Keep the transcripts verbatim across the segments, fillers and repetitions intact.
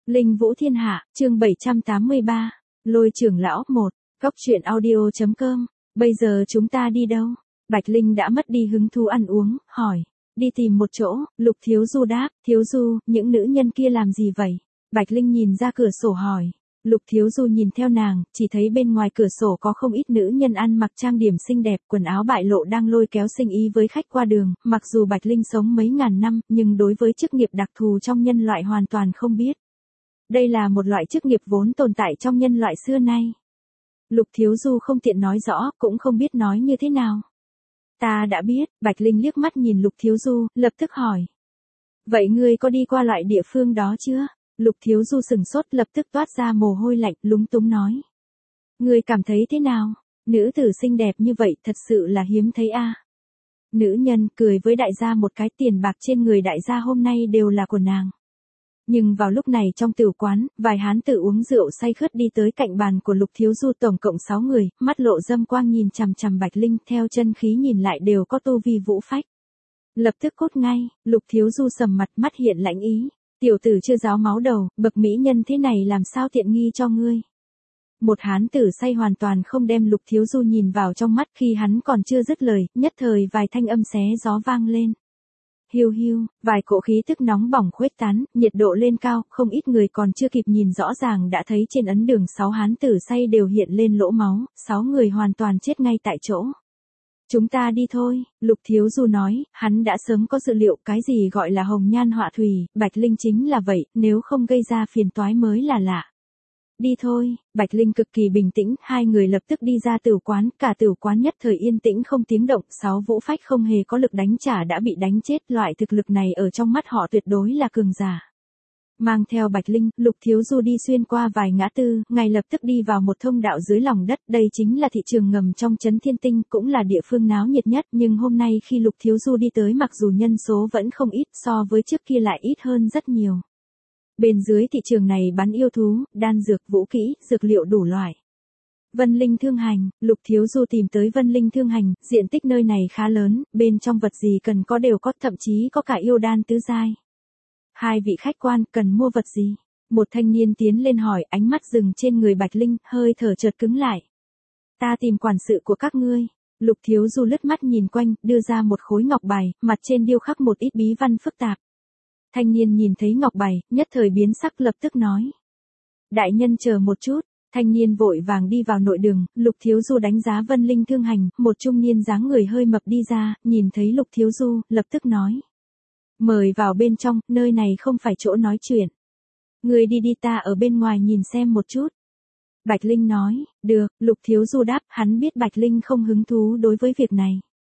Linh Vũ Thiên Hạ, chương bảy trăm tám mươi ba, Lôi trưởng lão một, Cốc truyện audio chấm com, bây giờ chúng ta đi đâu? Bạch Linh đã mất đi hứng thú ăn uống, hỏi, đi tìm một chỗ, Lục Thiếu Du đáp, Thiếu Du, những nữ nhân kia làm gì vậy? Bạch Linh nhìn ra cửa sổ hỏi. Lục Thiếu Du nhìn theo nàng, chỉ thấy bên ngoài cửa sổ có không ít nữ nhân ăn mặc trang điểm xinh đẹp, quần áo bại lộ đang lôi kéo sinh ý với khách qua đường, mặc dù Bạch Linh sống mấy ngàn năm, nhưng đối với chức nghiệp đặc thù trong nhân loại hoàn toàn không biết. Đây là một loại chức nghiệp vốn tồn tại trong nhân loại xưa nay. Lục Thiếu Du không tiện nói rõ, cũng không biết nói như thế nào. Ta đã biết, Bạch Linh liếc mắt nhìn Lục Thiếu Du, lập tức hỏi. Vậy ngươi có đi qua loại địa phương đó chưa? Lục Thiếu Du sừng sốt lập tức toát ra mồ hôi lạnh, lúng túng nói. Ngươi cảm thấy thế nào? Nữ tử xinh đẹp như vậy thật sự là hiếm thấy a. À? Nữ nhân cười với đại gia một cái, tiền bạc trên người đại gia hôm nay đều là của nàng. Nhưng vào lúc này trong tiểu quán, vài hán tử uống rượu say khướt đi tới cạnh bàn của Lục Thiếu Du, tổng cộng sáu người, mắt lộ dâm quang nhìn chằm chằm Bạch Linh, theo chân khí nhìn lại đều có tu vi vũ phách. Lập tức cốt ngay, Lục Thiếu Du sầm mặt, mắt hiện lãnh ý. Tiểu tử chưa ráo máu đầu, bậc mỹ nhân thế này làm sao tiện nghi cho ngươi. Một hán tử say hoàn toàn không đem Lục Thiếu Du nhìn vào trong mắt, khi hắn còn chưa dứt lời, nhất thời vài thanh âm xé gió vang lên. Hiu hiu, vài cỗ khí tức nóng bỏng khuếch tán, nhiệt độ lên cao, không ít người còn chưa kịp nhìn rõ ràng đã thấy trên ấn đường sáu hán tử say đều hiện lên lỗ máu, sáu người hoàn toàn chết ngay tại chỗ. Chúng ta đi thôi, Lục Thiếu Du nói, hắn đã sớm có dự liệu cái gì gọi là hồng nhan họa thủy, Bạch Linh chính là vậy, nếu không gây ra phiền toái mới là lạ. Đi thôi, Bạch Linh cực kỳ bình tĩnh, hai người lập tức đi ra tửu quán, cả tửu quán nhất thời yên tĩnh không tiếng động, sáu vũ phách không hề có lực đánh trả đã bị đánh chết, loại thực lực này ở trong mắt họ tuyệt đối là cường giả. Mang theo Bạch Linh, Lục Thiếu Du đi xuyên qua vài ngã tư, ngay lập tức đi vào một thông đạo dưới lòng đất, đây chính là thị trường ngầm trong trấn Thiên Tinh, cũng là địa phương náo nhiệt nhất, nhưng hôm nay khi Lục Thiếu Du đi tới mặc dù nhân số vẫn không ít, so với trước kia lại ít hơn rất nhiều. Bên dưới thị trường này bán yêu thú, đan dược, vũ kỹ, dược liệu đủ loại. Vân Linh Thương Hành, Lục Thiếu Du tìm tới Vân Linh Thương Hành, diện tích nơi này khá lớn, bên trong vật gì cần có đều có, thậm chí có cả yêu đan tứ giai. Hai vị khách quan cần mua vật gì? Một thanh niên tiến lên hỏi, ánh mắt dừng trên người Bạch Linh, hơi thở chợt cứng lại. Ta tìm quản sự của các ngươi. Lục Thiếu Du lướt mắt nhìn quanh, đưa ra một khối ngọc bài, mặt trên điêu khắc một ít bí văn phức tạp. Thanh niên nhìn thấy ngọc bài, nhất thời biến sắc lập tức nói. Đại nhân chờ một chút, thanh niên vội vàng đi vào nội đường, Lục Thiếu Du đánh giá Vân Linh Thương Hành, một trung niên dáng người hơi mập đi ra, nhìn thấy Lục Thiếu Du, lập tức nói. Mời vào bên trong, nơi này không phải chỗ nói chuyện. Người đi đi, ta ở bên ngoài nhìn xem một chút. Bạch Linh nói, được, Lục Thiếu Du đáp, hắn biết Bạch Linh không hứng thú đối với việc này.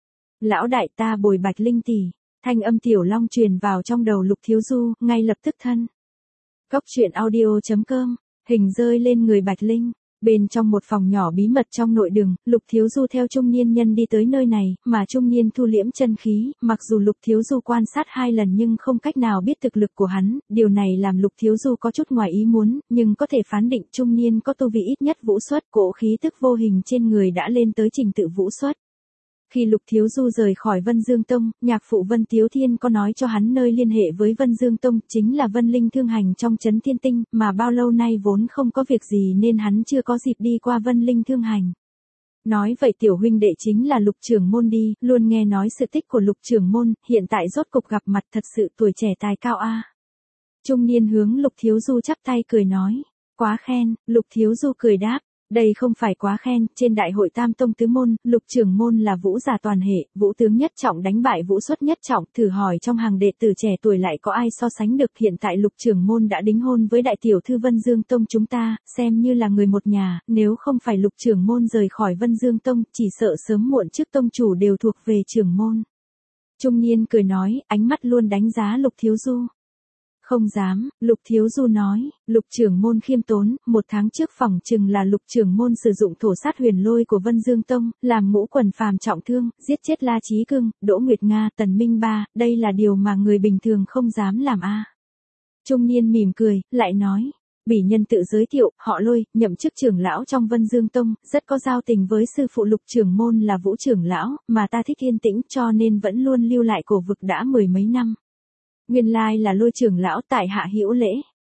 Lão đại, ta bồi Bạch Linh tỷ. Thanh âm Tiểu Long truyền vào trong đầu Lục Thiếu Du, ngay lập tức thân. Cốc truyện audio chấm com, hình rơi lên người Bạch Linh. Bên trong một phòng nhỏ bí mật trong nội đường, Lục Thiếu Du theo trung niên nhân đi tới nơi này, mà trung niên thu liễm chân khí, mặc dù Lục Thiếu Du quan sát hai lần nhưng không cách nào biết thực lực của hắn, điều này làm Lục Thiếu Du có chút ngoài ý muốn, nhưng có thể phán định trung niên có tu vi ít nhất vũ xuất, cỗ khí tức vô hình trên người đã lên tới trình tự vũ xuất. Khi Lục Thiếu Du rời khỏi Vân Dương Tông, nhạc phụ Vân Tiếu Thiên có nói cho hắn nơi liên hệ với Vân Dương Tông, chính là Vân Linh Thương Hành trong trấn Thiên Tinh, mà bao lâu nay vốn không có việc gì nên hắn chưa có dịp đi qua Vân Linh Thương Hành. Nói vậy tiểu huynh đệ chính là Lục trưởng môn đi, luôn nghe nói sự tích của Lục trưởng môn, hiện tại rốt cục gặp mặt, thật sự tuổi trẻ tài cao a. À. Trung niên hướng Lục Thiếu Du chắp tay cười nói, quá khen, Lục Thiếu Du cười đáp. Đây không phải quá khen, trên đại hội Tam Tông Tứ Môn, Lục trưởng môn là vũ giả toàn hệ, vũ tướng nhất trọng đánh bại vũ xuất nhất trọng, thử hỏi trong hàng đệ tử trẻ tuổi lại có ai so sánh được, hiện tại Lục trưởng môn đã đính hôn với đại tiểu thư Vân Dương Tông chúng ta, xem như là người một nhà, nếu không phải Lục trưởng môn rời khỏi Vân Dương Tông, chỉ sợ sớm muộn trước tông chủ đều thuộc về trưởng môn. Trung niên cười nói, ánh mắt luôn đánh giá Lục Thiếu Du. Không dám, Lục Thiếu Du nói, Lục trưởng môn khiêm tốn, một tháng trước phỏng chừng là Lục trưởng môn sử dụng thổ sát huyền lôi của Vân Dương Tông, làm ngũ quần phàm trọng thương, giết chết La Chí Cương, Đỗ Nguyệt Nga, Tần Minh Ba, đây là điều mà người bình thường không dám làm a. À. Trung niên mỉm cười, lại nói, bỉ nhân tự giới thiệu, họ Lôi, nhậm chức trưởng lão trong Vân Dương Tông, rất có giao tình với sư phụ Lục trưởng môn là Vũ trưởng lão, mà ta thích yên tĩnh cho nên vẫn luôn lưu lại cổ vực đã mười mấy năm. Nguyên lai là Lôi trưởng lão, tại hạ hữu lễ.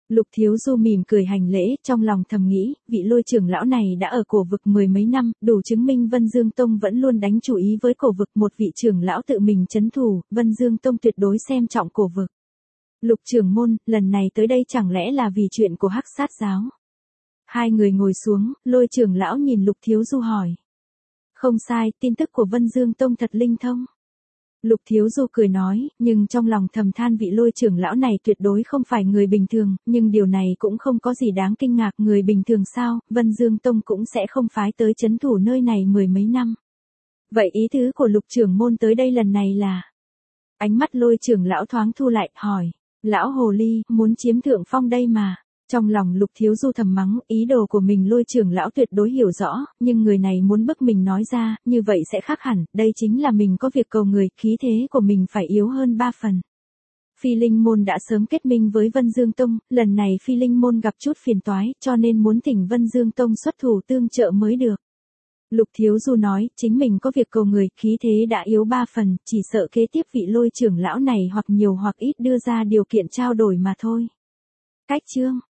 Lục Thiếu Du mỉm cười hành lễ, trong lòng thầm nghĩ, vị Lôi trưởng lão này đã ở cổ vực mười mấy năm, đủ chứng minh Vân Dương Tông vẫn luôn đánh chủ ý với cổ vực, một vị trưởng lão tự mình trấn thủ, Vân Dương Tông tuyệt đối xem trọng cổ vực. Lục trưởng môn, lần này tới đây chẳng lẽ là vì chuyện của Hắc Sát giáo? Hai người ngồi xuống, Lôi trưởng lão nhìn Lục Thiếu Du hỏi. Không sai, tin tức của Vân Dương Tông thật linh thông. Lục Thiếu Du cười nói, nhưng trong lòng thầm than vị Lôi trưởng lão này tuyệt đối không phải người bình thường, nhưng điều này cũng không có gì đáng kinh ngạc, người bình thường sao, Vân Dương Tông cũng sẽ không phái tới trấn thủ nơi này mười mấy năm. Vậy ý tứ của Lục trưởng môn tới đây lần này là? Ánh mắt Lôi trưởng lão thoáng thu lại, hỏi, lão hồ ly, muốn chiếm thượng phong đây mà. Trong lòng Lục Thiếu Du thầm mắng, ý đồ của mình Lôi trưởng lão tuyệt đối hiểu rõ, nhưng người này muốn bức mình nói ra, như vậy sẽ khác hẳn, đây chính là mình có việc cầu người, khí thế của mình phải yếu hơn ba phần. Phi Linh môn đã sớm kết minh với Vân Dương Tông, lần này Phi Linh môn gặp chút phiền toái, cho nên muốn thỉnh Vân Dương Tông xuất thủ tương trợ mới được. Lục Thiếu Du nói, chính mình có việc cầu người, khí thế đã yếu ba phần, chỉ sợ kế tiếp vị Lôi trưởng lão này hoặc nhiều hoặc ít đưa ra điều kiện trao đổi mà thôi. Cách chương